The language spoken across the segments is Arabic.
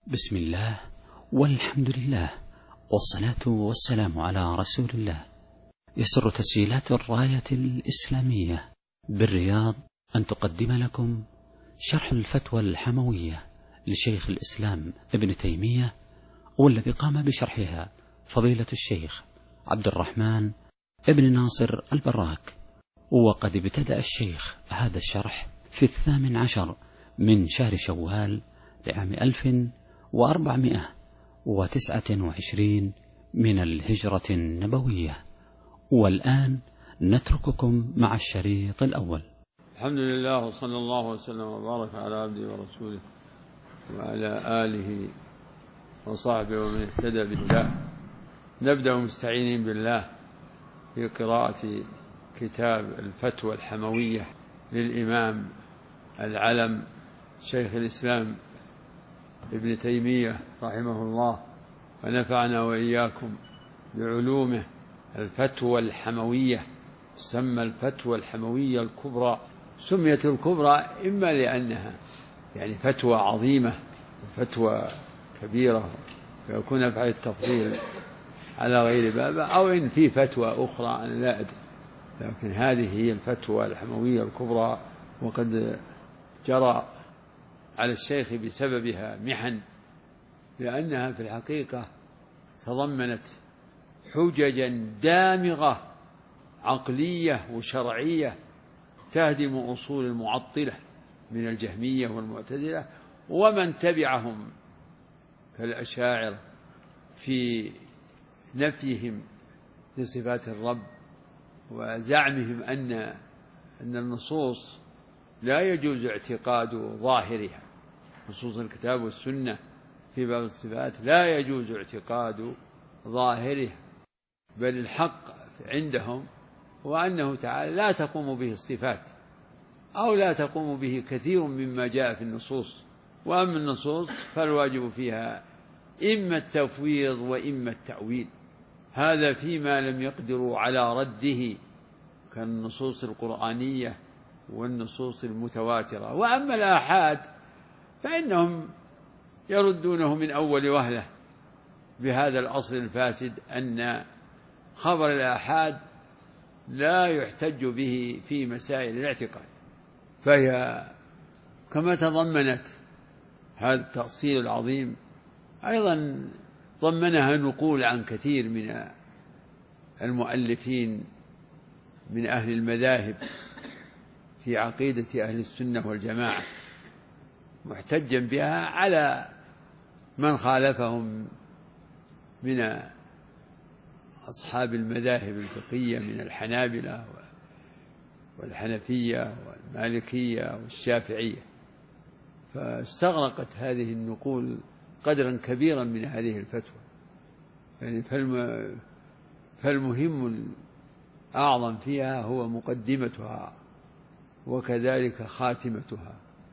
بسم الله والحمد لله والصلاة والسلام على رسول الله. يسر تسجيلات الراية الإسلامية بالرياض أن تقدم لكم شرح الفتوى الحموية لشيخ الإسلام ابن تيمية، والذي قام بشرحها فضيلة الشيخ عبد الرحمن ابن ناصر البراك. وقد ابتدأ الشيخ هذا الشرح في 18 من شهر شوال لعام 1429 من الهجرة النبوية. والآن نترككم مع الشريط الأول. الحمد لله وصلى الله وسلم وبارك على عبده ورسوله وعلى آله وصحبه ومن اهتدى بهداه. نبدأ مستعينين بالله في قراءة كتاب الفتوى الحموية للإمام العلم شيخ الإسلام ابن تيمية رحمه الله، ونفعنا وإياكم بعلومه. الفتوى الحموية تسمى الفتوى الحموية الكبرى. سميت الكبرى إما لأنها يعني فتوى عظيمة وفتوى كبيرة فيكون أفعل التفضيل على غير بابه، أو إن في فتوى أخرى أنا لا أدري، لكن هذه هي الفتوى الحموية الكبرى. وقد جرى على الشيخ بسببها محن، لأنها في الحقيقة تضمنت حججا دامغة عقلية وشرعية تهدم أصول المعطلة من الجهمية والمعتزلة ومن تبعهم كالأشاعرة في نفيهم لصفات الرب، وزعمهم أن النصوص لا يجوز اعتقاد ظاهرها. نصوص الكتاب والسنة في باب الصفات لا يجوز اعتقاد ظاهرها، بل الحق عندهم هو أنه تعالى لا تقوم به الصفات، أو لا تقوم به كثير مما جاء في النصوص. وأما النصوص فالواجب فيها إما التفويض وإما التأويل، هذا فيما لم يقدروا على رده كالنصوص القرآنية والنصوص المتواترة. وأما الآحاد فإنهم يردونه من أول وهلة بهذا الأصل الفاسد أن خبر الآحاد لا يحتج به في مسائل الاعتقاد، فهي كما تضمنت هذا التأصيل العظيم أيضا ضمنها نقول عن كثير من المؤلفين من أهل المذاهب في عقيدة أهل السنة والجماعة، محتجا بها على من خالفهم من أصحاب المذاهب الفقهية من الحنابلة والحنفية والمالكية والشافعية. فاستغرقت هذه النقول قدرا كبيرا من هذه الفتوى، يعني فالمهم الأعظم فيها هو مقدمتها وكذلك خاتمتها.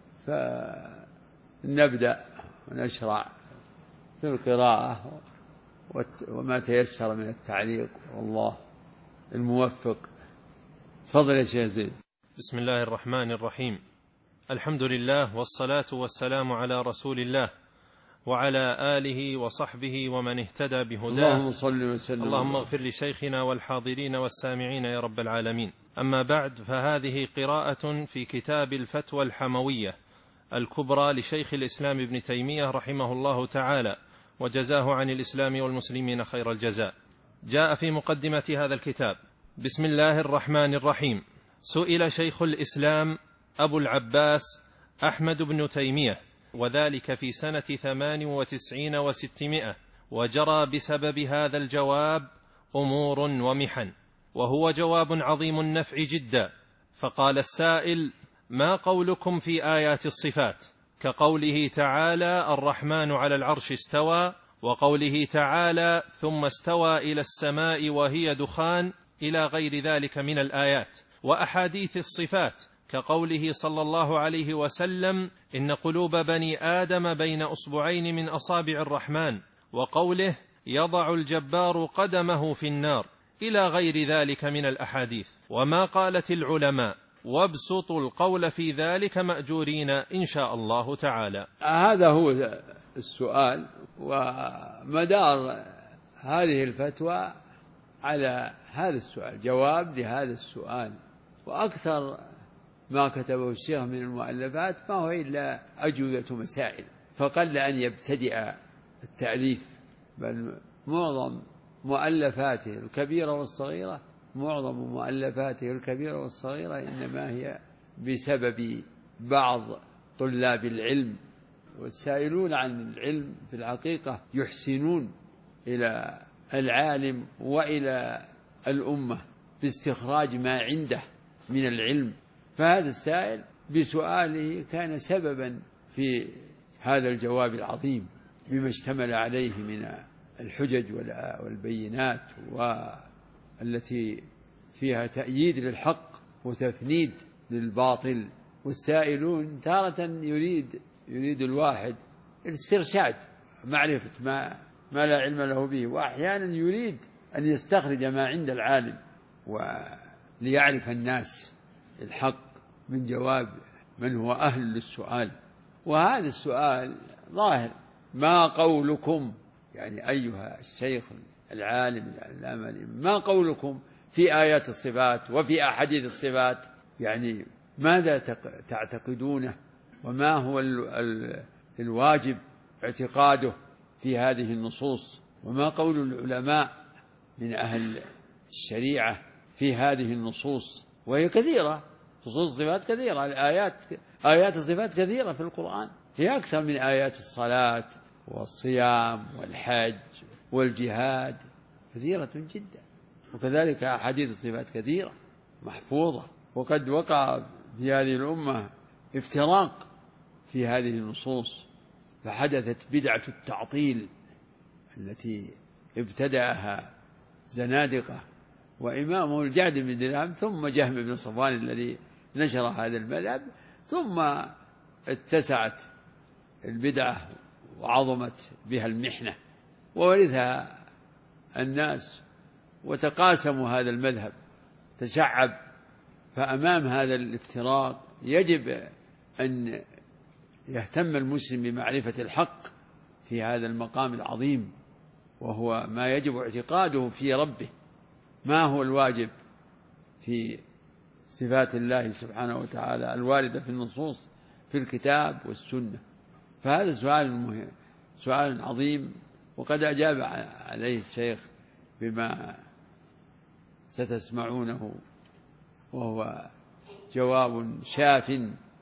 فنبدأ ونشرع في القراءة وما تيسر من التعليق، والله الموفق. تفضل يا شيخ زيد. بسم الله الرحمن الرحيم. الحمد لله والصلاة والسلام على رسول الله وعلى آله وصحبه ومن اهتدى بهداه. اللهم صل وسلم. اللهم اغفر لشيخنا والحاضرين والسامعين يا رب العالمين. أما بعد، فهذه قراءة في كتاب الفتوى الحموية الكبرى لشيخ الإسلام ابن تيمية رحمه الله تعالى وجزاه عن الإسلام والمسلمين خير الجزاء. جاء في مقدمة هذا الكتاب: بسم الله الرحمن الرحيم. سئل شيخ الإسلام أبو العباس أحمد بن تيمية، وذلك في سنة 98 و600، وجرى بسبب هذا الجواب أمور ومحن، وهو جواب عظيم النفع جدا. فقال السائل: ما قولكم في آيات الصفات، كقوله تعالى: الرحمن على العرش استوى، وقوله تعالى: ثم استوى إلى السماء وهي دخان، إلى غير ذلك من الآيات، وأحاديث الصفات كقوله صلى الله عليه وسلم: إن قلوب بني آدم بين أصبعين من أصابع الرحمن، وقوله: يضع الجبار قدمه في النار، إلى غير ذلك من الأحاديث. وما قالت العلماء وابسطوا القول في ذلك مأجورين إن شاء الله تعالى. هذا هو السؤال، ومدار هذه الفتوى على هذا السؤال، جواب لهذا السؤال. وأكثر ما كتبه الشيخ من المؤلفات ما هو إلا أجوبة مسائل، فقل أن يبتدئ التأليف، بل معظم مؤلفاته الكبيرة والصغيرة إنما هي بسبب بعض طلاب العلم، والسائلون عن العلم في الحقيقة يحسنون إلى العالم وإلى الأمة باستخراج ما عنده من العلم، فهذا السائل بسؤاله كان سببا في هذا الجواب العظيم بما اشتمل عليه من الحجج والبينات، والتي فيها تأييد للحق وتفنيد للباطل. والسائلون تارة يريد الواحد الاسترشاد، معرفة ما لا علم له به، وأحيانا يريد أن يستخرج ما عند العالم وليعرف الناس الحق من جواب من هو أهل للسؤال. وهذا السؤال ظاهر، ما قولكم، يعني أيها الشيخ العالم العلامة، ما قولكم في آيات الصفات وفي أحاديث الصفات؟ يعني ماذا تعتقدونه، وما هو الواجب اعتقاده في هذه النصوص، وما قول العلماء من أهل الشريعة في هذه النصوص؟ وهي كثيرة، نصوص الصفات كثيرة، آيات الصفات كثيرة في القرآن، هي أكثر من آيات الصلاة والصيام والحج والجهاد، كثيرة جدا. وكذلك أحاديث الصفات كثيرة محفوظة. وقد وقع في هذه الأمة افتراق في هذه النصوص، فحدثت بدعة التعطيل التي ابتدأها زنادقة وإمامه الجعد بن درهم، ثم جهم بن صفوان الذي نشر هذا المذهب، ثم اتسعت البدعة وعظمت بها المحنة وورثها الناس وتقاسموا هذا المذهب، تشعب. فأمام هذا الافتراق يجب أن يهتم المسلم بمعرفة الحق في هذا المقام العظيم، وهو ما يجب اعتقاده في ربه، ما هو الواجب في صفات الله سبحانه وتعالى الواردة في النصوص في الكتاب والسنة. فهذا سؤال عظيم، وقد أجاب عليه الشيخ بما ستسمعونه، وهو جواب شاف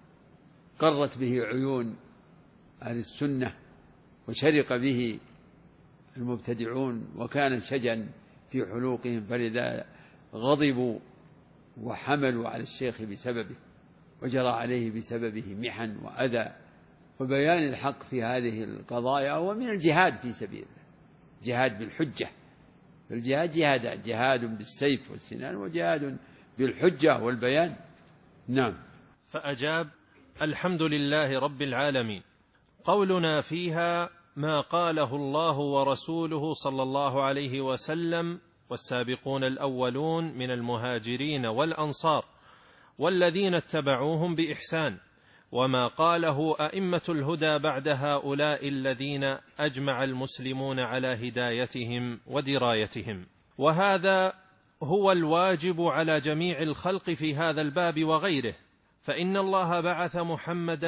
قرت به عيون أهل السنة وشرق به المبتدعون، وكان شجا في حلوقهم، فلذا غضبوا وحملوا على الشيخ بسببه، وجرى عليه بسببه محن وأذى. وبيان الحق في هذه القضايا هو من الجهاد في سبيل الله، جهاد بالحجة. فالجهاد جهادان، جهاد بالسيف والسنان، وجهاد بالحجة والبيان. نعم. فأجاب: الحمد لله رب العالمين. قولنا فيها ما قاله الله ورسوله صلى الله عليه وسلم والسابقون الأولون من المهاجرين والأنصار والذين اتبعوهم بإحسان، وما قاله أئمة الهدى بعد هؤلاء الذين أجمع المسلمون على هدايتهم ودرايتهم. وهذا هو الواجب على جميع الخلق في هذا الباب وغيره، فإن الله بعث محمدا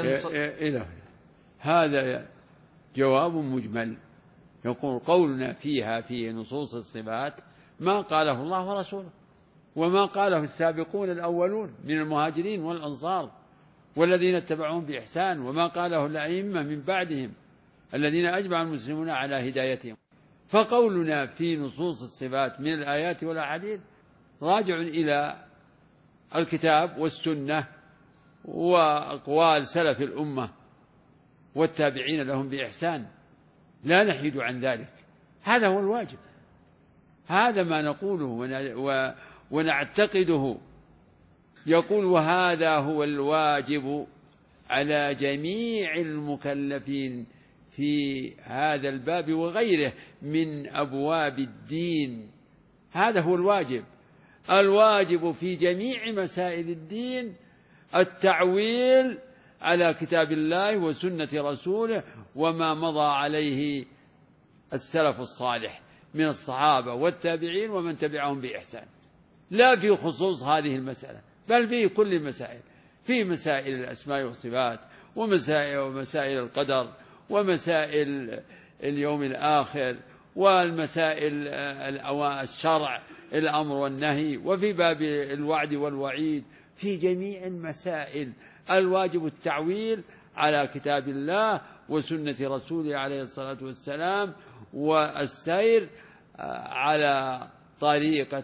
هذا جواب مجمل، يقول قولنا فيها في نصوص الصفات ما قاله الله ورسوله، وما قاله السابقون الأولون من المهاجرين والأنصار والذين اتبعوهم بإحسان، وما قاله الأئمة من بعدهم الذين أجمع المسلمون على هدايتهم. فقولنا في نصوص الصفات من الآيات والأحاديث راجع إلى الكتاب والسنة وأقوال سلف الأمة والتابعين لهم بإحسان، لا نحيد عن ذلك. هذا هو الواجب، هذا ما نقوله ونعتقده. يقول: وهذا هو الواجب على جميع المكلفين في هذا الباب وغيره من أبواب الدين. هذا هو الواجب في جميع مسائل الدين التعويل على كتاب الله وسنة رسوله وما مضى عليه السلف الصالح من الصحابة والتابعين ومن تبعهم بإحسان، لا في خصوص هذه المسألة بل في كل المسائل، في مسائل الأسماء والصفات ومسائل القدر ومسائل اليوم الآخر والمسائل الشرع الأمر والنهي، وفي باب الوعد والوعيد، في جميع المسائل الواجب التعويل على كتاب الله وسنة رسوله عليه الصلاة والسلام والسير على طريقة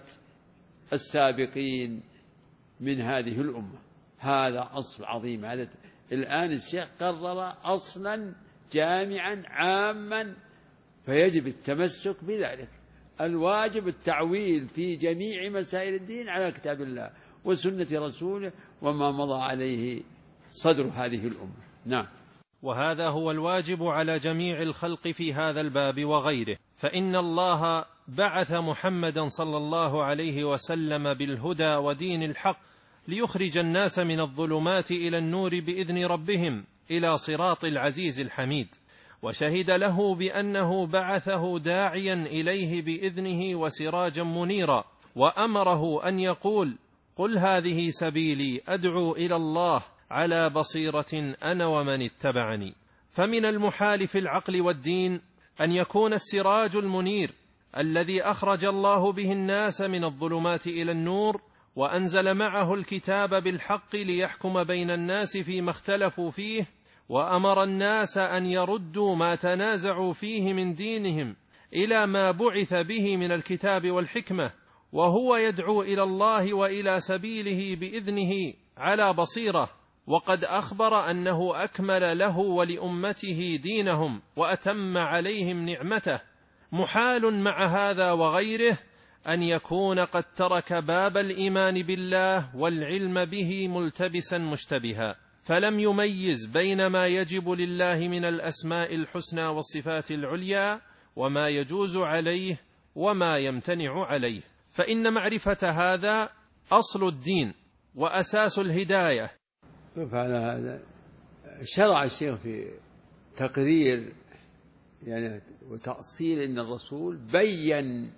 السابقين من هذه الأمة. هذا أصل عظيم. هذا الآن الشيخ قرر أصلا جامعا عاما، فيجب التمسك بذلك. الواجب التعويل في جميع مسائل الدين على كتاب الله وسنة رسوله وما مضى عليه صدر هذه الأمة. نعم. وهذا هو الواجب على جميع الخلق في هذا الباب وغيره، فإن الله بعث محمدا صلى الله عليه وسلم بالهدى ودين الحق ليخرج الناس من الظلمات إلى النور بإذن ربهم إلى صراط العزيز الحميد، وشهد له بأنه بعثه داعيا إليه بإذنه وسراجا منيرا، وأمره أن يقول: قل هذه سبيلي أدعو إلى الله على بصيرة أنا ومن اتبعني. فمن المحال في العقل والدين أن يكون السراج المنير الذي أخرج الله به الناس من الظلمات إلى النور وأنزل معه الكتاب بالحق ليحكم بين الناس فيما اختلفوا فيه، وأمر الناس أن يردوا ما تنازعوا فيه من دينهم إلى ما بعث به من الكتاب والحكمة، وهو يدعو إلى الله وإلى سبيله بإذنه على بصيرة، وقد أخبر أنه أكمل له ولأمته دينهم وأتم عليهم نعمته. محال مع هذا وغيره أن يكون قد ترك باب الإيمان بالله والعلم به ملتبسا مشتبها، فلم يميز بين ما يجب لله من الأسماء الحسنى والصفات العليا وما يجوز عليه وما يمتنع عليه، فإن معرفة هذا أصل الدين وأساس الهداية. على هذا شرع الشيخ في تقرير يعني وتأصيل أن الرسول بين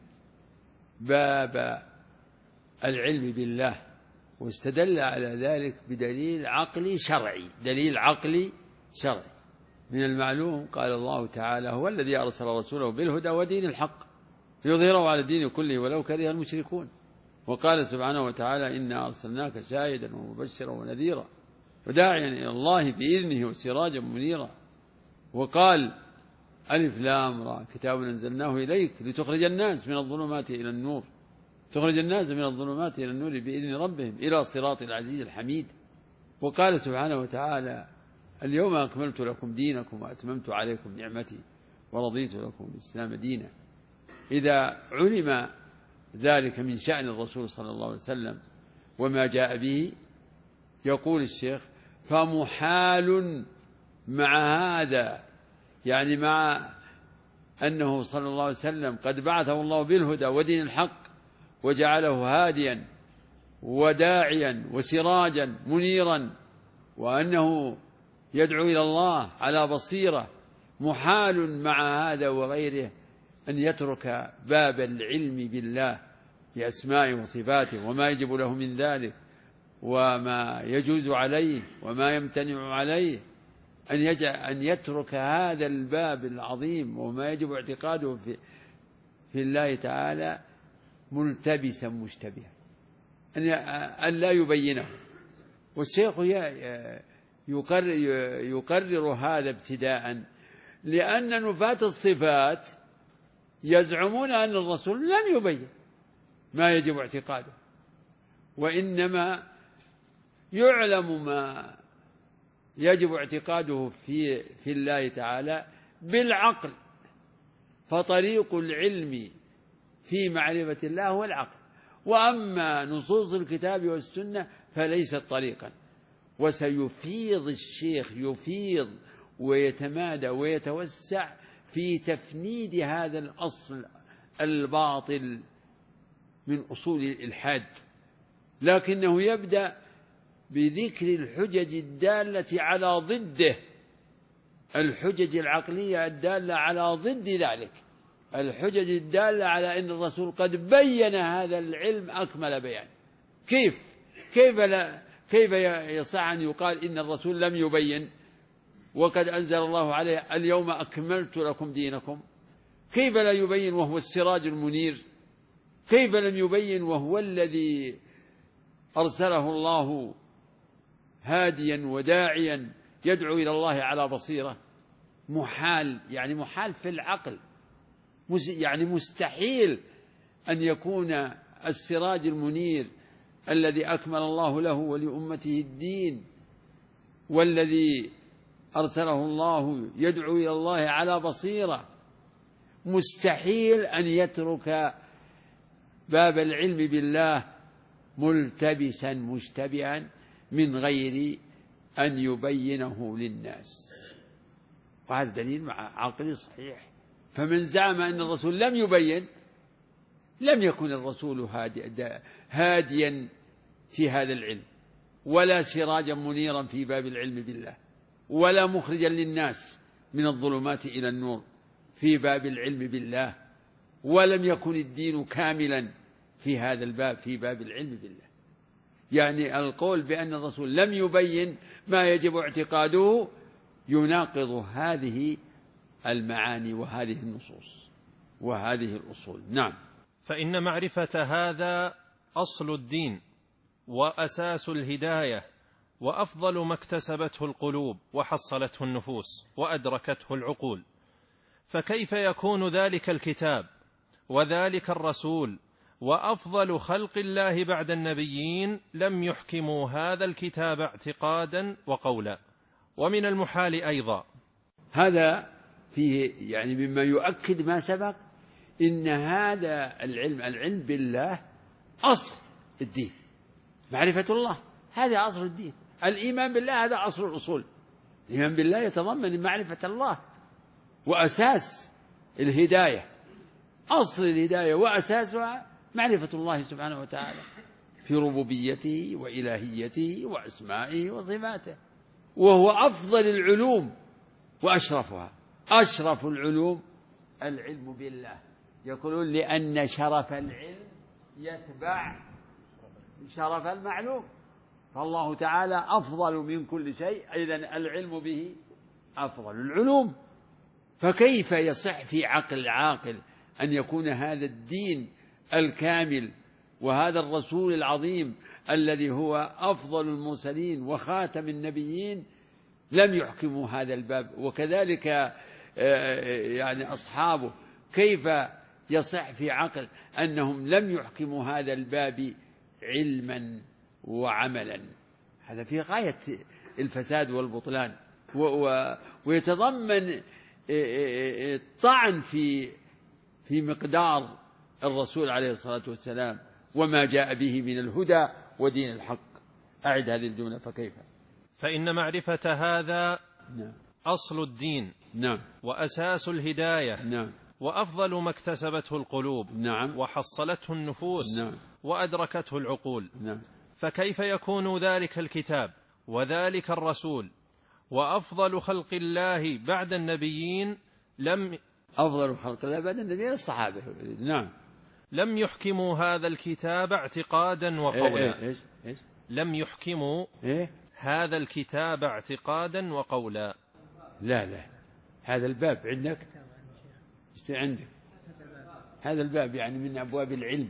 باب العلم بالله، واستدل على ذلك بدليل عقلي شرعي. دليل عقلي شرعي من المعلوم قال الله تعالى: هو الذي أرسل رسوله بالهدى ودين الحق ليظهره على الدين كله ولو كره المشركون. وقال سبحانه وتعالى: إنا أرسلناك شاهدا ومبشرا ونذيرا وداعيا إلى الله بإذنه وسراجا منيرا. وقال: ألف لام را كتاب أنزلناه إليك لتخرج الناس من الظلمات إلى النور، تخرج الناس من الظلمات إلى النور بإذن ربهم إلى صراط العزيز الحميد. وقال سبحانه وتعالى: اليوم أكملت لكم دينكم وأتممت عليكم نعمتي ورضيت لكم الإسلام دينا. إذا علم ذلك من شأن الرسول صلى الله عليه وسلم وما جاء به، يقول الشيخ: فمحال مع هذا، يعني مع أنه صلى الله عليه وسلم قد بعثه الله بالهدى ودين الحق وجعله هاديا وداعيا وسراجا منيرا، وأنه يدعو إلى الله على بصيرة، محال مع هذا وغيره أن يترك باب العلم بالله بأسمائه وصفاته وما يجب له من ذلك وما يجوز عليه وما يمتنع عليه، أن يترك هذا الباب العظيم وما يجب اعتقاده في الله تعالى ملتبسا مشتبها، أن لا يبينه. والشيخ يقرر هذا ابتداء، لأن نفاة الصفات يزعمون أن الرسول لم يبين ما يجب اعتقاده، وإنما يعلم ما يجب اعتقاده في الله تعالى بالعقل، فطريق العلم في معرفة الله هو العقل، وأما نصوص الكتاب والسنة فليست طريقا. وسيفيض الشيخ يفيض ويتمادى ويتوسع في تفنيد هذا الأصل الباطل من أصول الإلحاد، لكنه يبدأ بذكر الحجج الدالة على ضده، الحجج العقلية الدالة على ضد ذلك، الحجج الدالة على أن الرسول قد بين هذا العلم أكمل بيان. كيف يصح أن يقال إن الرسول لم يبين وقد أنزل الله عليه اليوم أكملت لكم دينكم؟ كيف لا يبين وهو السراج المنير؟ كيف لم يبين وهو الذي أرسله الله هاديا وداعيا يدعو إلى الله على بصيرة؟ محال، يعني محال في العقل، يعني مستحيل أن يكون السراج المنير الذي أكمل الله له ولأمته الدين والذي أرسله الله يدعو إلى الله على بصيرة، مستحيل أن يترك باب العلم بالله ملتبسا مشتبها من غير أن يبينه للناس. وهذا دليل مع عقلي صحيح. فمن زعم أن الرسول لم يبين لم يكن الرسول هاديا في هذا العلم، ولا سراجا منيرا في باب العلم بالله، ولا مخرجا للناس من الظلمات إلى النور في باب العلم بالله، ولم يكن الدين كاملا في هذا الباب في باب العلم بالله. يعني القول بأن الرسول لم يبين ما يجب اعتقاده يناقض هذه المعاني وهذه النصوص وهذه الأصول. نعم. فإن معرفة هذا أصل الدين وأساس الهداية وأفضل ما اكتسبته القلوب وحصلته النفوس وأدركته العقول، فكيف يكون ذلك الكتاب وذلك الرسول وأفضل خلق الله بعد النبيين لم يحكموا هذا الكتاب اعتقادا وقولا؟ ومن المحال أيضا، هذا فيه يعني مما يؤكد ما سبق، إن هذا العلم بالله أصل الدين، معرفة الله هذا أصل الدين، الإيمان بالله هذا أصل الأصول. الإيمان بالله يتضمن معرفة الله وأساس الهداية، أصل الهداية وأساسها معرفة الله سبحانه وتعالى في ربوبيته وإلهيته وأسمائه وصفاته، وهو أفضل العلوم وأشرفها. أشرف العلوم العلم بالله، يقولون لأن شرف العلم يتبع شرف المعلوم، فالله تعالى أفضل من كل شيء، إذن العلم به أفضل العلوم. فكيف يصح في عقل العاقل أن يكون هذا الدين الكامل وهذا الرسول العظيم الذي هو أفضل المرسلين وخاتم النبيين لم يحكموا هذا الباب؟ وكذلك يعني أصحابه، كيف يصح في عقل أنهم لم يحكموا هذا الباب علما وعملا؟ هذا في غاية الفساد والبطلان، ويتضمن الطعن في مقدار الرسول عليه الصلاة والسلام وما جاء به من الهدى ودين الحق. أعد هذه الجملة. فكيف؟ فإن معرفة هذا أصل الدين وأساس الهداية وأفضل ما اكتسبته القلوب وحصلته النفوس وأدركته العقول، فكيف يكون ذلك الكتاب وذلك الرسول وأفضل خلق الله بعد النبيين أفضل خلق الله بعد النبيين الصحابة لم يحكموا هذا الكتاب اعتقادا وقولا. لم يحكموا هذا الكتاب اعتقادا وقولا. لا هذا الباب عندك هذا الباب يعني من أبواب العلم.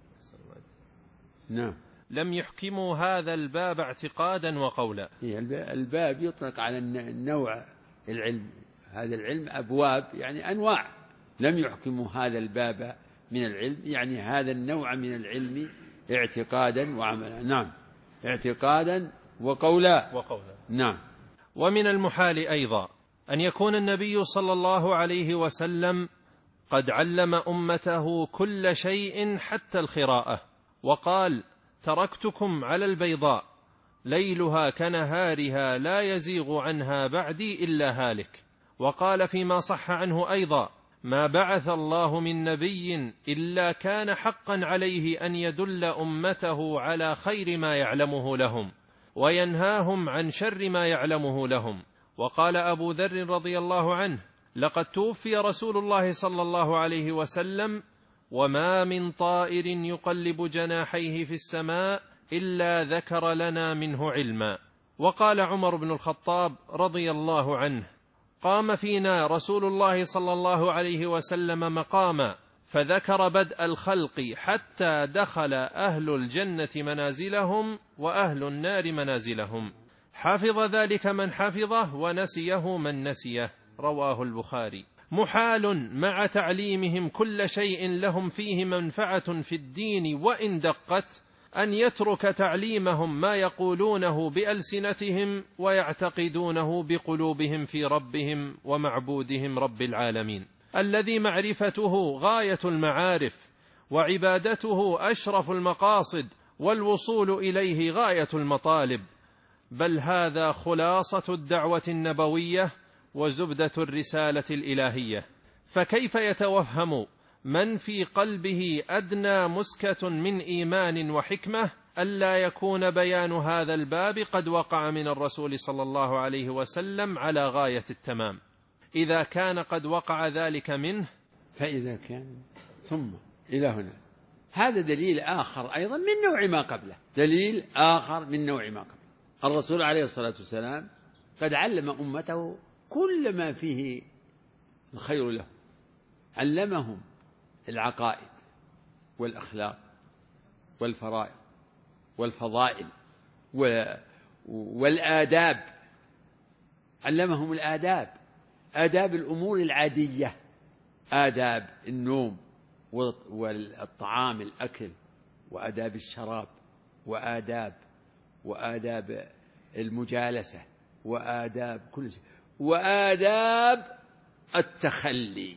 لم يحكموا هذا الباب اعتقادا وقولا. الباب يطلق على النوع العلم، هذا العلم أبواب يعني أنواع. لم يحكموا هذا الباب من العلم يعني هذا النوع من العلم اعتقادا وعملا. اعتقادا وقولا. ومن المحال أيضا أن يكون النبي صلى الله عليه وسلم قد علم أمته كل شيء حتى الخراءة، وقال: تركتكم على البيضاء ليلها كنهارها لا يزيغ عنها بعدي إلا هالك. وقال فيما صح عنه أيضا: ما بعث الله من نبي إلا كان حقا عليه أن يدل أمته على خير ما يعلمه لهم، وينهاهم عن شر ما يعلمه لهم. وقال أبو ذر رضي الله عنه: لقد توفي رسول الله صلى الله عليه وسلم وما من طائر يقلب جناحيه في السماء إلا ذكر لنا منه علما. وقال عمر بن الخطاب رضي الله عنه: قام فينا رسول الله صلى الله عليه وسلم مقاما فذكر بدء الخلق حتى دخل أهل الجنة منازلهم وأهل النار منازلهم، حفظ ذلك من حفظه ونسيه من نسيه. رواه البخاري. محال مع تعليمهم كل شيء لهم فيه منفعة في الدين وإن دقت أن يترك تعليمهم ما يقولونه بألسنتهم ويعتقدونه بقلوبهم في ربهم ومعبودهم رب العالمين، الذي معرفته غاية المعارف وعبادته أشرف المقاصد والوصول إليه غاية المطالب، بل هذا خلاصة الدعوة النبوية وزبدة الرسالة الإلهية. فكيف يتوهم من في قلبه أدنى مسكة من إيمان وحكمة ألا يكون بيان هذا الباب قد وقع من الرسول صلى الله عليه وسلم على غاية التمام؟ إذا كان قد وقع ذلك منه، فإذا كان ثم إلى هنا، هذا دليل آخر أيضا من نوع ما قبله، دليل آخر من نوع ما قبله. الرسول عليه الصلاة والسلام قد علم أمته كل ما فيه الخير له، علمهم العقائد والأخلاق والفرائض والفضائل والآداب، علمهم الآداب، آداب الأمور العادية، آداب النوم والطعام الأكل، وآداب الشراب، وآداب المجالسة، وآداب كل شيء، وآداب التخلي،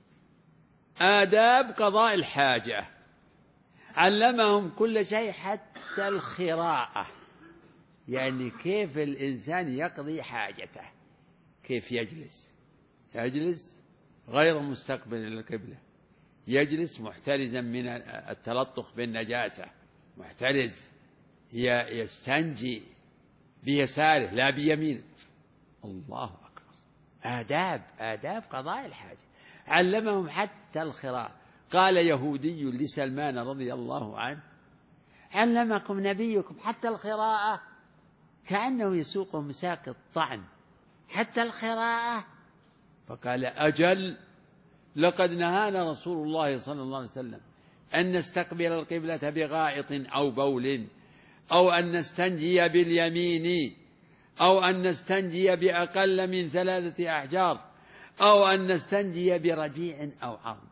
آداب قضاء الحاجة، علمهم كل شيء حتى الخراءة، يعني كيف الإنسان يقضي حاجته، كيف يجلس غير مستقبل القبلة، يجلس محترزا من التلطخ بالنجاسة، محترز، يستنجي بيساره لا بيمينه. الله أكبر، آداب قضاء الحاجة، علمهم حتى الخراء. قال يهودي لسلمان رضي الله عنه: علمكم نبيكم حتى الخراءة، كأنه يسوقهم ساق الطعن، حتى الخراءة. فقال: أجل، لقد نهانا رسول الله صلى الله عليه وسلم أن نستقبل القبلة بغائط أو بول، أو أن نستنجي باليمين، أو أن نستنجي بأقل من 3 أحجار، أو أن نستنجي برجيع أو عظم.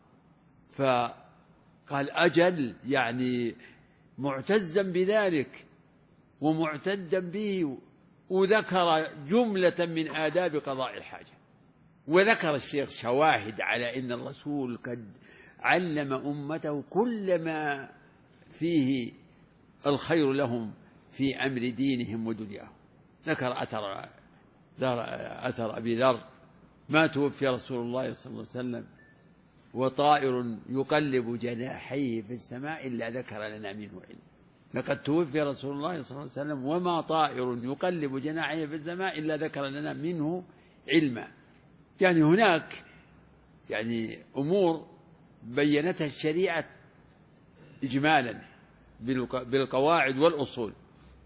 فقال أجل، يعني معتزا بذلك ومعتدا به، وذكر جملة من آداب قضاء الحاجة، وذكر الشيخ شواهد على أن الرسول قد علم أمته كل ما فيه الخير لهم في أمر دينهم ودنياهم. ذكر أثر أبي ذر: ما توفي رسول الله صلى الله عليه وسلم وطائر يقلب جناحيه في السماء إلا ذكر لنا منه علم. لقد توفي رسول الله صلى الله عليه وسلم وما طائر يقلب جناحيه في السماء إلا ذكر لنا منه علما. يعني هناك أمور بينتها الشريعة إجمالا بالقواعد والأصول،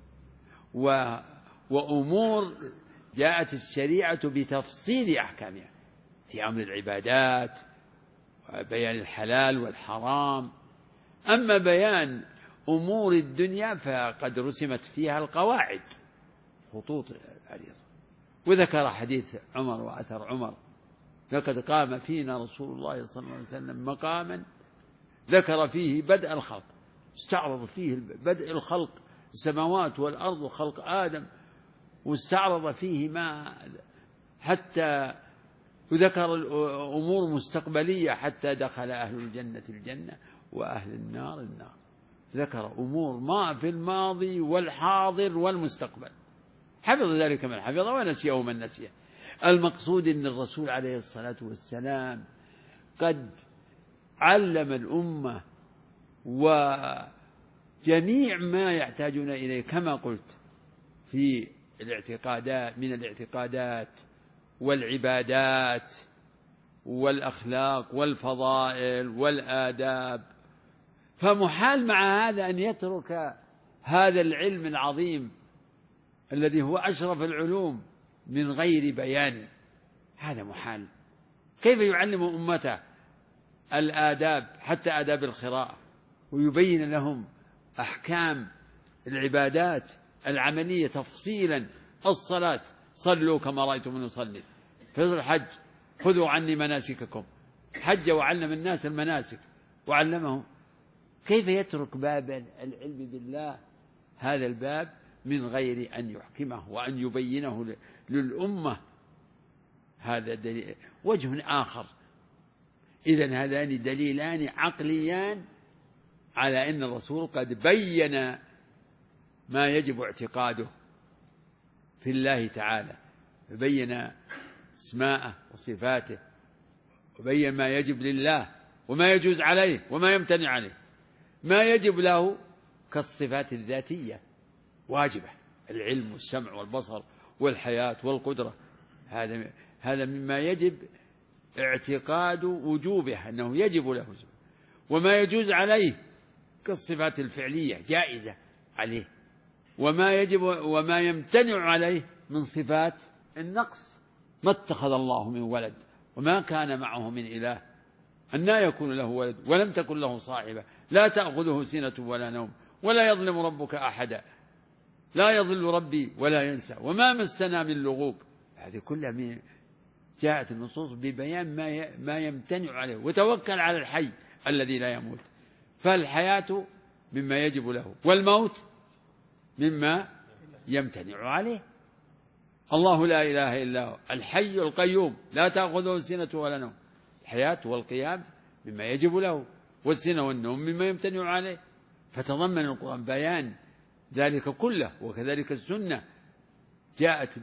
وأمور جاءت الشريعة بتفصيل أحكامها في أمر العبادات وبيان الحلال والحرام. أما بيان أمور الدنيا فقد رسمت فيها القواعد، خطوط عريضة. وذكر حديث عمر وأثر عمر: لقد قام فينا رسول الله صلى الله عليه وسلم مقاما ذكر فيه بدء الخلق، استعرض فيه بدء الخلق، السماوات والأرض وخلق آدم، واستعرض فيه ما حتى وذكر الأمور مستقبلية حتى دخل أهل الجنة الجنة وأهل النار النار. ذكر أمور ما في الماضي والحاضر والمستقبل، حفظ ذلك من حفظه ونسيه من نسيه. المقصود أن الرسول عليه الصلاة والسلام قد علم الأمة وجميع ما يحتاجون إليه كما قلت في الاعتقادات من الاعتقادات والعبادات والأخلاق والفضائل والآداب، فمحال مع هذا أن يترك هذا العلم العظيم الذي هو أشرف العلوم من غير بيان. هذا محال. كيف يعلم أمته الآداب حتى آداب القراءة ويبين لهم أحكام العبادات العملية تفصيلا؟ الصلاة صلوا كما رأيتم نصلي، في الحج خذوا عني مناسككم، حج وعلم الناس المناسك وعلمهم. كيف يترك باب العلم بالله هذا الباب من غير أن يحكمه وأن يبينه للأمة؟ هذا دليل. وجه آخر، إذن هذان دليلان عقليان على أن الرسول قد بين ما يجب اعتقاده في الله تعالى، بين اسماءه وصفاته، وبين ما يجب لله وما يجوز عليه وما يمتنع عليه. ما يجب له كالصفات الذاتية واجبة، العلم والسمع والبصر والحياة والقدرة، هذا مما يجب اعتقاد وجوبه أنه يجب له. وما يجوز عليه كالصفات الفعلية جائزة عليه. وما يجب وما يمتنع عليه من صفات النقص. ما اتخذ الله من ولد وما كان معه من إله، أنى يكون له ولد ولم تكن له صاحبة، لا تأخذه سنة ولا نوم ولا يظلم ربك أحدا، لا يضل ربي ولا ينسى وما مسنا من لغوب. هذه كلها جاءت النصوص ببيان ما يمتنع عليه. وتوكل على الحي الذي لا يموت. فالحياة مما يجب له والموت مما يمتنع عليه. الله لا إله إلا هو الحي القيوم لا تأخذه سنة ولا نوم. الحياة والقيام مما يجب له، والسنة والنوم مما يمتنع عليه. فتضمن القرآن بيان ذلك كله. وكذلك السنة جاءت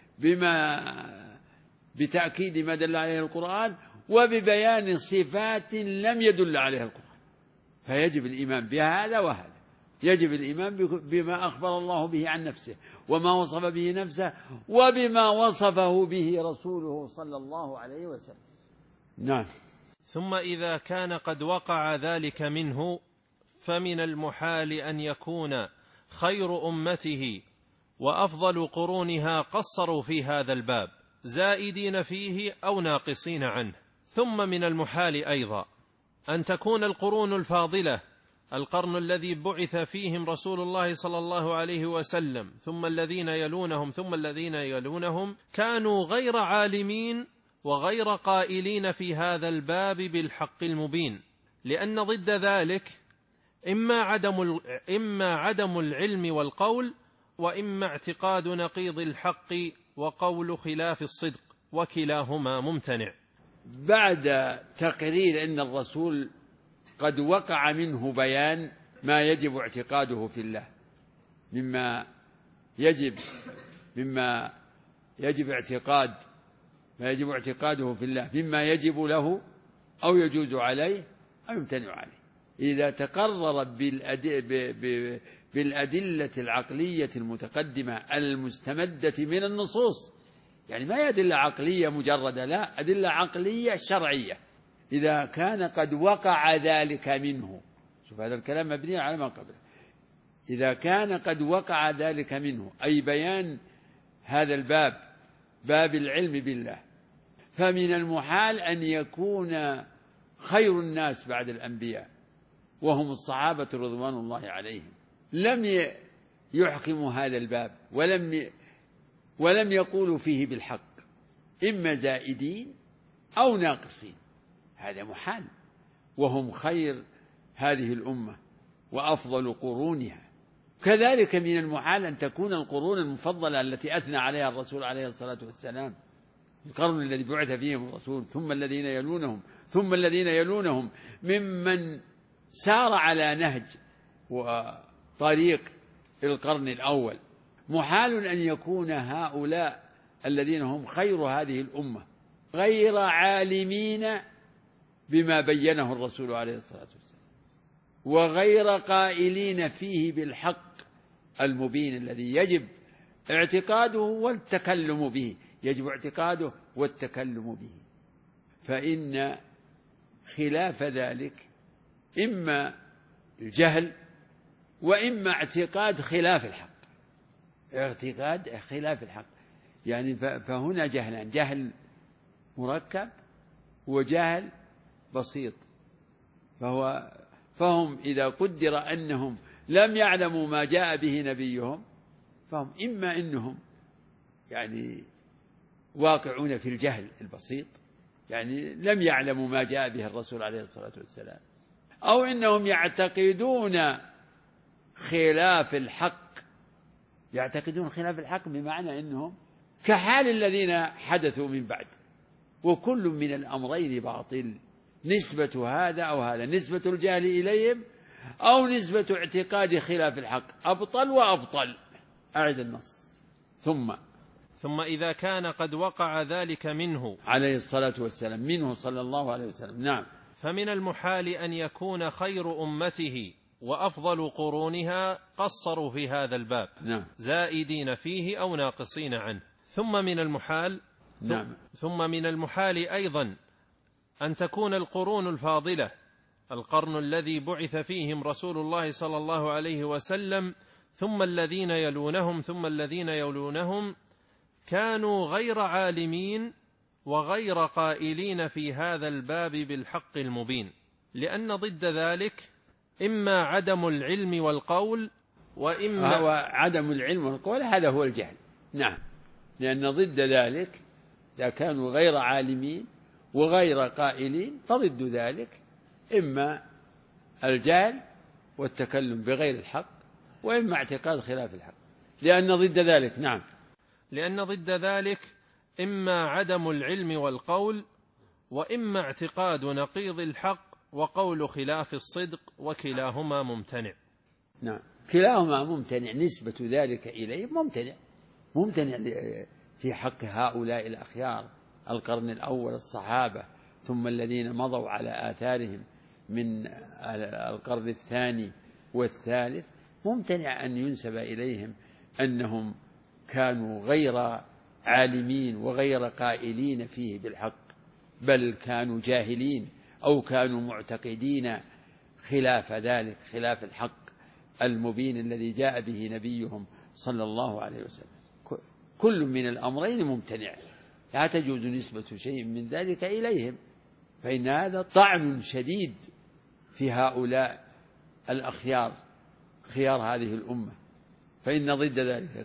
بتأكيد ما دل عليه القرآن وببيان صفات لم يدل عليها القرآن. فيجب الإيمان بهذا وهذا. يجب الإيمان بما أخبر الله به عن نفسه وما وصف به نفسه وبما وصفه به رسوله صلى الله عليه وسلم. نعم. ثم إذا كان قد وقع ذلك منه فمن المحال أن يكون خير أمته وأفضل قرونها قصروا في هذا الباب زائدين فيه أو ناقصين عنه. ثم من المحال أيضا أن تكون القرون الفاضلة، القرن الذي بعث فيهم رسول الله صلى الله عليه وسلم ثم الذين يلونهم ثم الذين يلونهم، كانوا غير عالمين وغير قائلين في هذا الباب بالحق المبين. لأن ضد ذلك إما عدم العلم والقول، وإما اعتقاد نقيض الحق وقول خلاف الصدق، وكلاهما ممتنع. بعد تقرير أن الرسول قد وقع منه بيان ما يجب اعتقاده في الله مما يجب اعتقاده في الله مما يجب له أو يجوز عليه أو يمتنع عليه. إذا تقرر بالأدلة العقلية المتقدمة المستمدة من النصوص، يعني ما هي أدلة عقلية مجردة، لا، أدلة عقلية شرعية. إذا كان قد وقع ذلك منه، شوف هذا الكلام مبني على ما قبله، إذا كان قد وقع ذلك منه أي بيان هذا الباب، باب العلم بالله، فمن المحال أن يكون خير الناس بعد الأنبياء وهم الصحابة رضوان الله عليهم لم يحكموا هذا الباب ولم يقولوا فيه بالحق، إما زائدين أو ناقصين. هذا محال، وهم خير هذه الأمة وأفضل قرونها. كذلك من المحال أن تكون القرون المفضلة التي أثنى عليها الرسول عليه الصلاة والسلام، القرن الذي بعث فيهم الرسول ثم الذين يلونهم ثم الذين يلونهم، ممن سار على نهج وطريق القرن الأول، محال أن يكون هؤلاء الذين هم خير هذه الأمة غير عالمين بما بينه الرسول عليه الصلاة والسلام، وغير قائلين فيه بالحق المبين الذي يجب اعتقاده والتكلم به، يجب اعتقاده والتكلم به، فإن خلاف ذلك إما الجهل وإما اعتقاد خلاف الحق. اعتقاد خلاف الحق يعني فهنا جهلان، جهل مركب وجهل بسيط. فهم إذا قدر أنهم لم يعلموا ما جاء به نبيهم فهم إما أنهم يعني واقعون في الجهل البسيط، يعني لم يعلموا ما جاء به الرسول عليه الصلاة والسلام، أو إنهم يعتقدون خلاف الحق. يعتقدون خلاف الحق بمعنى أنهم كحال الذين حدثوا من بعد، وكل من الأمرين باطل، نسبة هذا أو هذا، نسبة الجهل إليهم أو نسبة اعتقاد خلاف الحق، أبطل وأبطل. أعد النص. ثم إذا كان قد وقع ذلك منه عليه الصلاة والسلام، منه صلى الله عليه وسلم، نعم، فمن المحال أن يكون خير أمته وأفضل قرونها قصروا في هذا الباب، نعم، زائدين فيه أو ناقصين عنه. ثم من المحال أيضا أن تكون القرون الفاضلة، القرن الذي بعث فيهم رسول الله صلى الله عليه وسلم ثم الذين يلونهم ثم الذين يلونهم، كانوا غير عالمين وغير قائلين في هذا الباب بالحق المبين، لأن ضد ذلك إما عدم العلم والقول وإما هو عدم العلم والقول، هذا هو الجهل، نعم، لأن ضد ذلك إذا كانوا غير عالمين وغير قائلين فضد ذلك إما الجهل والتكلم بغير الحق وإما اعتقاد خلاف الحق، لأن ضد ذلك، نعم، لأن ضد ذلك إما عدم العلم والقول وإما اعتقاد نقيض الحق وقول خلاف الصدق، وكلاهما ممتنع. نعم، كلاهما ممتنع، نسبة ذلك إليه ممتنع في حق هؤلاء الأخيار القرن الأول الصحابة، ثم الذين مضوا على آثارهم من القرن الثاني والثالث، ممتنع أن ينسب إليهم أنهم كانوا غير عالمين وغير قائلين فيه بالحق، بل كانوا جاهلين أو كانوا معتقدين خلاف ذلك، خلاف الحق المبين الذي جاء به نبيهم صلى الله عليه وسلم. كل من الأمرين ممتنع، لا تجوز نسبة شيء من ذلك إليهم، فإن هذا طعن شديد في هؤلاء الأخيار، خيار هذه الأمة، فإن ضد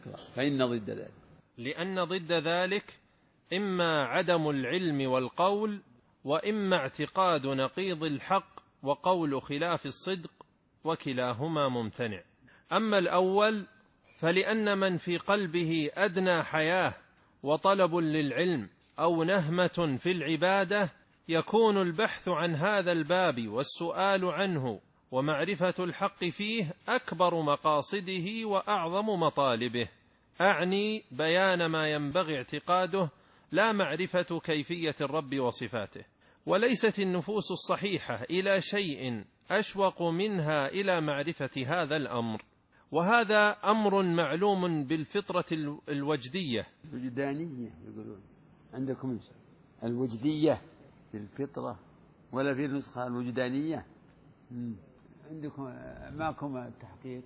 ذلك لأن ضد ذلك إما عدم العلم والقول وإما اعتقاد نقيض الحق وقول خلاف الصدق، وكلاهما ممتنع. أما الأول فلأن من في قلبه أدنى حياة وطلب للعلم أو نهمة في العبادة يكون البحث عن هذا الباب والسؤال عنه ومعرفة الحق فيه أكبر مقاصده وأعظم مطالبه، أعني بيان ما ينبغي اعتقاده لا معرفة كيفية الرب وصفاته. وليست النفوس الصحيحة إلى شيء أشوق منها إلى معرفة هذا الأمر، وهذا أمر معلوم بالفطرة الوجدية الوجدانية، يقولون عندكم الوجدية في الفطرة ولا في النسخة الوجدانية؟ عندكم معكم التحقيق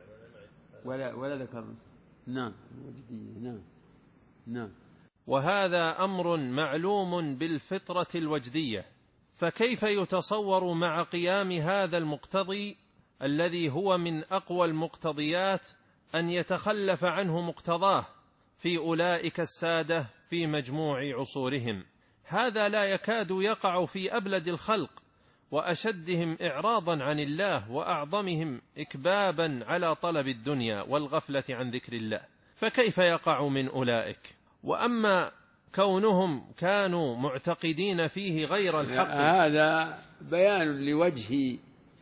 ولا ذكر؟ نعم، الوجدية، نعم. وهذا أمر معلوم بالفطرة الوجدية، فكيف يتصور مع قيام هذا المقتضي الذي هو من أقوى المقتضيات أن يتخلف عنه مقتضاه في أولئك السادة في مجموع عصورهم؟ هذا لا يكاد يقع في أبلد الخلق وأشدهم إعراضا عن الله وأعظمهم إكبابا على طلب الدنيا والغفلة عن ذكر الله، فكيف يقع من أولئك؟ وأما كونهم كانوا معتقدين فيه غير الحق، هذا بيان لوجه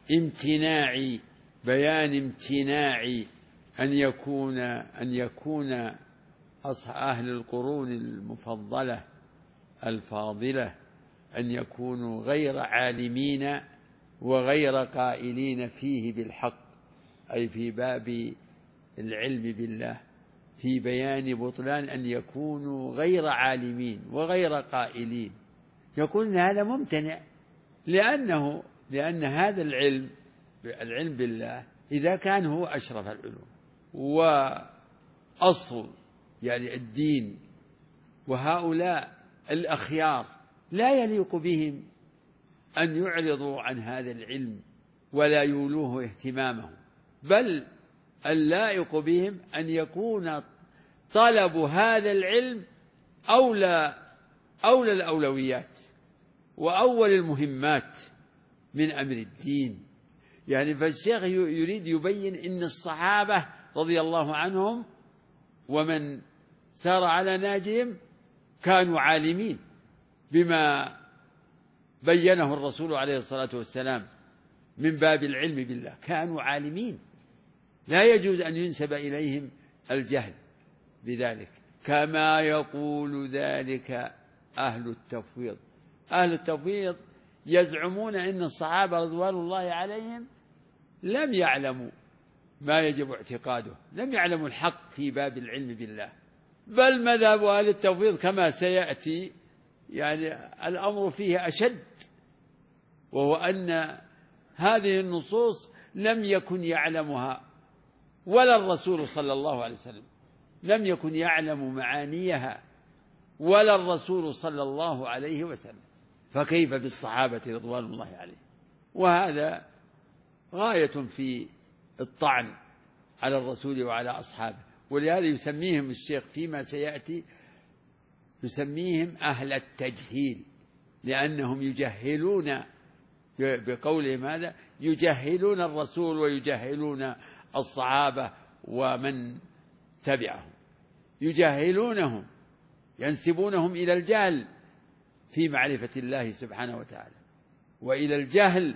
امتناع أن يكون أهل القرون المفضلة الفاضلة أن يكونوا غير عالمين وغير قائلين فيه بالحق، أي في باب العلم بالله، في بيان بطلان أن يكونوا غير عالمين وغير قائلين، يقول إن هذا ممتنع، لأن هذا العلم بالله إذا كان هو أشرف العلوم وأصل يعني الدين، وهؤلاء الأخيار لا يليق بهم أن يعرضوا عن هذا العلم ولا يولوه اهتمامهم، بل اللائق بهم أن يكون طلب هذا العلم أولى الأولويات وأول المهمات من أمر الدين. يعني فالشيخ يريد يبين إن الصحابة رضي الله عنهم ومن سار على نهجهم كانوا عالمين بما بينه الرسول عليه الصلاة والسلام من باب العلم بالله، كانوا عالمين لا يجوز أن ينسب إليهم الجهل بذلك، كما يقول ذلك أهل التفويض. أهل التفويض يزعمون أن الصحابة رضوان الله عليهم لم يعلموا ما يجب اعتقاده، لم يعلموا الحق في باب العلم بالله، بل مذهب أهل التفويض كما سيأتي يعني الأمر فيه أشد، وهو أن هذه النصوص لم يكن يعلمها ولا الرسول صلى الله عليه وسلم، لم يكن يعلم معانيها ولا الرسول صلى الله عليه وسلم، فكيف بالصحابة رضوان الله عليهم؟ وهذا غاية في الطعن على الرسول وعلى أصحابه، ولهذا يسميهم الشيخ فيما سيأتي يسميهم أهل التجهيل، لأنهم يجهلون بقولهم هذا، يجهلون الرسول ويجهلون الصحابة ومن تبعهم، يجهلونهم، ينسبونهم إلى الجهل في معرفة الله سبحانه وتعالى، وإلى الجهل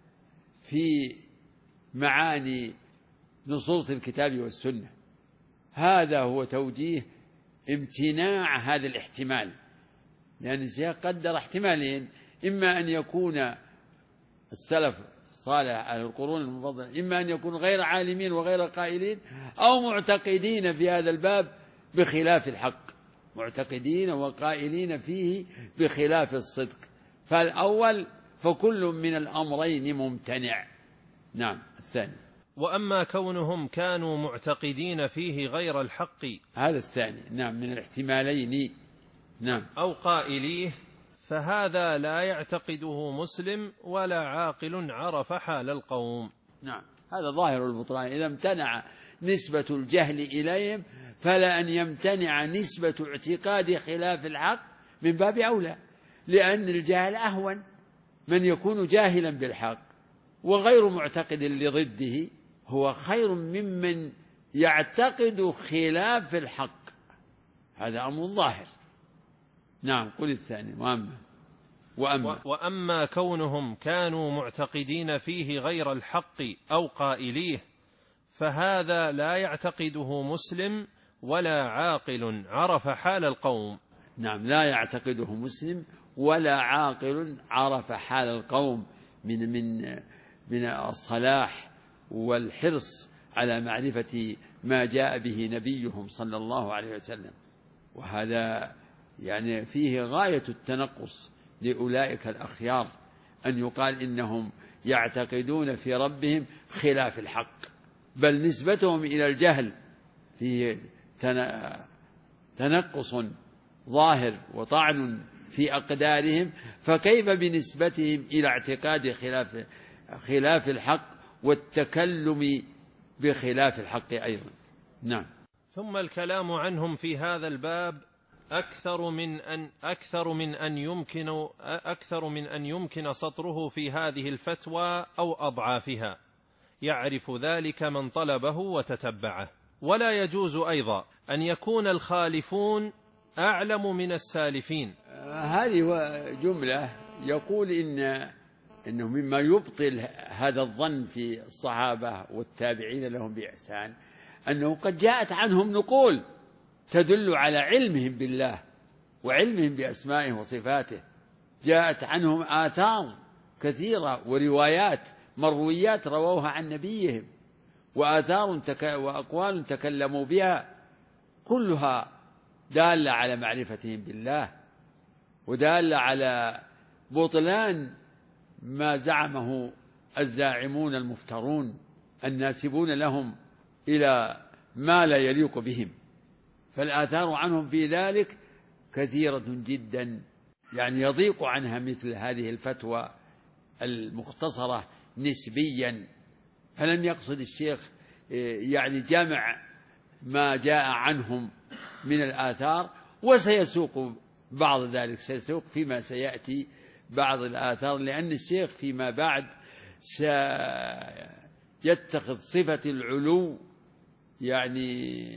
في معاني نصوص الكتاب والسنة. هذا هو توجيه امتناع هذا الاحتمال، لأن الشيخ قدر احتمالين: إما أن يكون السلف الصالح على القرون المفضلة إما أن يكونوا غير عالمين وغير قائلين، أو معتقدين في هذا الباب بخلاف الحق، معتقدين وقائلين فيه بخلاف الصدق، فالأول فكل من الأمرين ممتنع. نعم. الثاني: وأما كونهم كانوا معتقدين فيه غير الحق، هذا الثاني. نعم، من الاحتمالين. نعم. أو قائليه، فهذا لا يعتقده مسلم ولا عاقل عرف حال القوم. نعم، هذا ظاهر البطلان. إذا امتنع نسبة الجهل إليهم فلا أن يمتنع نسبة اعتقاد خلاف الحق من باب أولى، لأن الجهل أهون، من يكون جاهلا بالحق وغير معتقد لضده هو خير ممن يعتقد خلاف الحق، هذا أمر ظاهر. نعم. قل الثاني: وأما كونهم كانوا معتقدين فيه غير الحق أو قائليه، فهذا لا يعتقده مسلم ولا عاقل عرف حال القوم. نعم، لا يعتقده مسلم ولا عاقل عرف حال القوم من الصلاح والحرص على معرفة ما جاء به نبيهم صلى الله عليه وسلم. وهذا يعني فيه غاية التنقص لأولئك الأخيار، أن يقال إنهم يعتقدون في ربهم خلاف الحق، بل نسبتهم إلى الجهل فيه تنقص ظاهر وطعن في أقدارهم، فكيف بنسبتهم إلى اعتقاد خلاف الحق والتكلم بخلاف الحق أيضا. نعم. ثم الكلام عنهم في هذا الباب أكثر من أن يمكن سطره في هذه الفتوى أو أضعافها، يعرف ذلك من طلبه وتتبعه. ولا يجوز أيضا أن يكون الخالفون أعلم من السالفين. هذه جملة يقول إنه مما يبطل هذا الظن في الصحابة والتابعين لهم بإحسان أنه قد جاءت عنهم نقول تدل على علمهم بالله وعلمهم بأسمائه وصفاته، جاءت عنهم آثار كثيرة وروايات مرويات رووها عن نبيهم، وآثار وأقوال تكلموا بها كلها دالة على معرفتهم بالله، ودالة على بطلان ما زعمه الزاعمون المفترون الناسبون لهم إلى ما لا يليق بهم. فالآثار عنهم في ذلك كثيرة جدا، يعني يضيق عنها مثل هذه الفتوى المختصرة نسبيا. فلم يقصد الشيخ يعني جمع ما جاء عنهم من الآثار، وسيسوق بعض ذلك، سيسوق فيما سيأتي بعض الآثار، لأن الشيخ فيما بعد سيتخذ صفة العلو يعني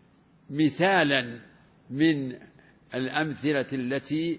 مثالا من الأمثلة التي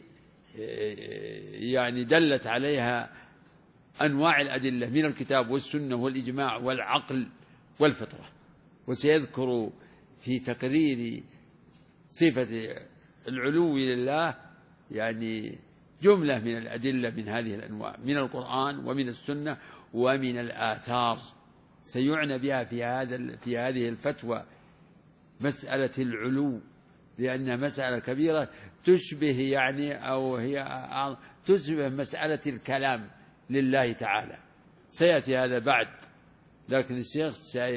يعني دلت عليها أنواع الأدلة من الكتاب والسنة والإجماع والعقل والفطرة. وسيذكر في تقرير صفة العلو لله يعني جملة من الأدلة من هذه الأنواع من القرآن ومن السنة ومن الآثار، سيعنى بها في هذه الفتوى مسألة العلو، لأنها مسألة كبيرة تشبه يعني أو هي تشبه مسألة الكلام لله تعالى. سيأتي هذا بعد، لكن الشيخ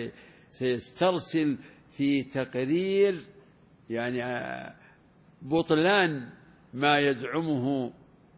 سيسترسل في تقرير يعني بطلان ما يزعمه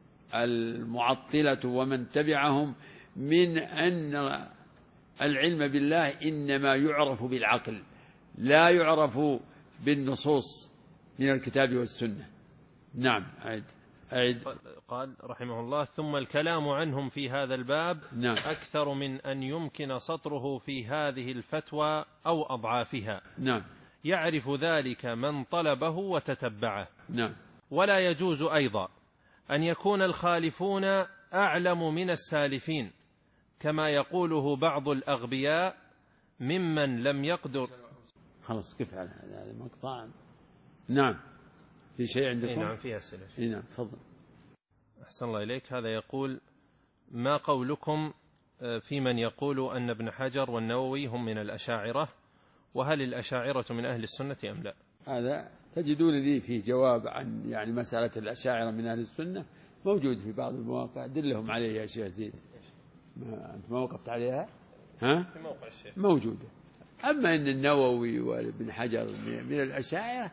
المعطلة ومن تبعهم من أن العلم بالله إنما يعرف بالعقل، لا يعرف بالنصوص من الكتاب والسنة. نعم. أعد. قال رحمه الله: ثم الكلام عنهم في هذا الباب نعم. أكثر من أن يمكن سطره في هذه الفتوى أو أضعافها. نعم. يعرف ذلك من طلبه وتتبعه. نعم. ولا يجوز أيضا أن يكون الخالفون أعلم من السالفين، كما يقوله بعض الأغبياء ممن لم يقدر. خلاص كيف على هذا المقطع؟ نعم. في شيء عندكم؟ نعم فيها أسئلة. نعم تفضل. أحسن الله إليك. هذا يقول: ما قولكم في من يقول أن ابن حجر والنووي هم من الأشاعرة، وهل الأشاعرة من أهل السنة أم لا؟ هذا تجدون لي فيه جواب عن يعني مسألة الأشاعرة من أهل السنة، موجود في بعض المواقع، دلهم عليه يا شيخ زيد. أنت ما وقفت عليها؟ ها؟ في موقع الشيخ موجودة. أما أن النووي وابن حجر من الأشاعرة،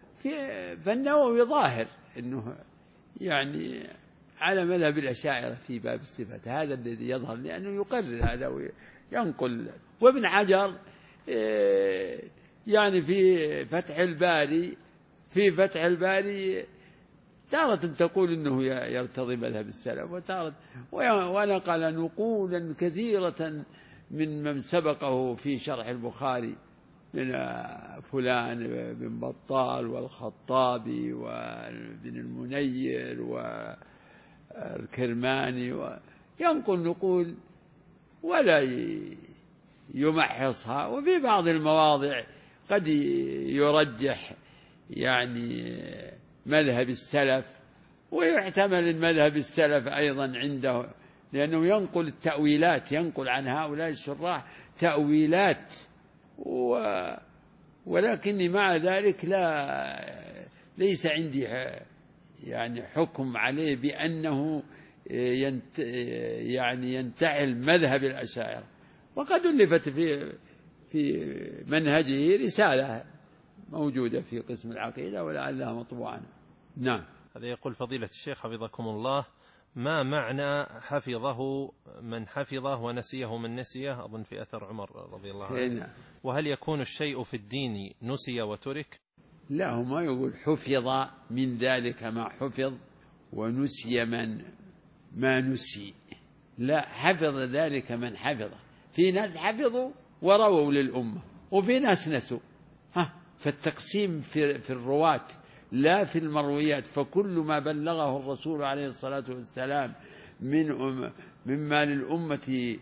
فالنووي ظاهر أنه يعني على مذهب الأشاعرة في باب الصفات، هذا الذي يظهر لأنه يقرر هذا وينقل. وابن حجر يعني في فتح الباري تارة تقول أنه يرتضي مذهب السلف، وتارة ونقل نقولا كثيرة من سبقه في شرح البخاري من فلان بن بطال والخطابي وابن المنير والكرماني، وينقل نقول ولا يمحصها. وفي بعض المواضع قد يرجح يعني مذهب السلف، ويحتمل المذهب السلف أيضا عنده، لأنه ينقل التأويلات، ينقل عن هؤلاء الشراح تأويلات، ولكني مع ذلك ليس عندي يعني حكم عليه بأنه يعني ينتعل مذهب الأشاعرة. وقد ألفت في منهجه رسالة موجودة في قسم العقيدة ولعلها مطبوعة. نعم. هذا يقول: فضيلة الشيخ حفظكم الله، ما معنى حفظه من حفظه ونسيه من نسيه؟ أظن في أثر عمر رضي الله عنه. وهل يكون الشيء في الدين نسي وترك؟ لا، هو ما يقول حفظ من ذلك ما حفظ ونسي ما نسي، لا، حفظ ذلك من حفظه. في ناس حفظوا ورووا للأمة، وفي ناس نسوا. فالتقسيم في الرواة لا في المرويات. فكل ما بلغه الرسول عليه الصلاة والسلام مما للأمة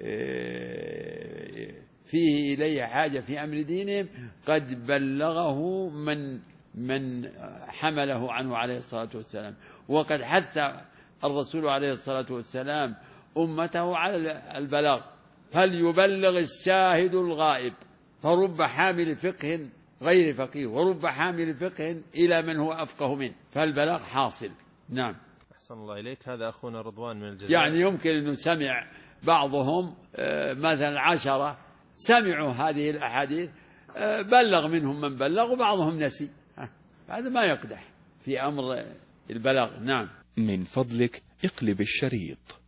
فيه إليه حاجة في أمر دينهم قد بلغه من حمله عنه عليه الصلاة والسلام. وقد حث الرسول عليه الصلاة والسلام أمته على البلاغ، هل يبلغ الشاهد الغائب، فرب حامل فقه غير فقيه، ورب حامل فقه إلى من هو أفقه منه، فالبلاغ حاصل. نعم. أحسن الله إليك. هذا أخونا رضوان من الجزائر. يعني يمكن أنه سمع بعضهم مثلا 10 سمعوا هذه الأحاديث، بلغ منهم من بلغ وبعضهم نسي، هذا ما يقدح في أمر البلاغ. نعم. من فضلك اقلب الشريط.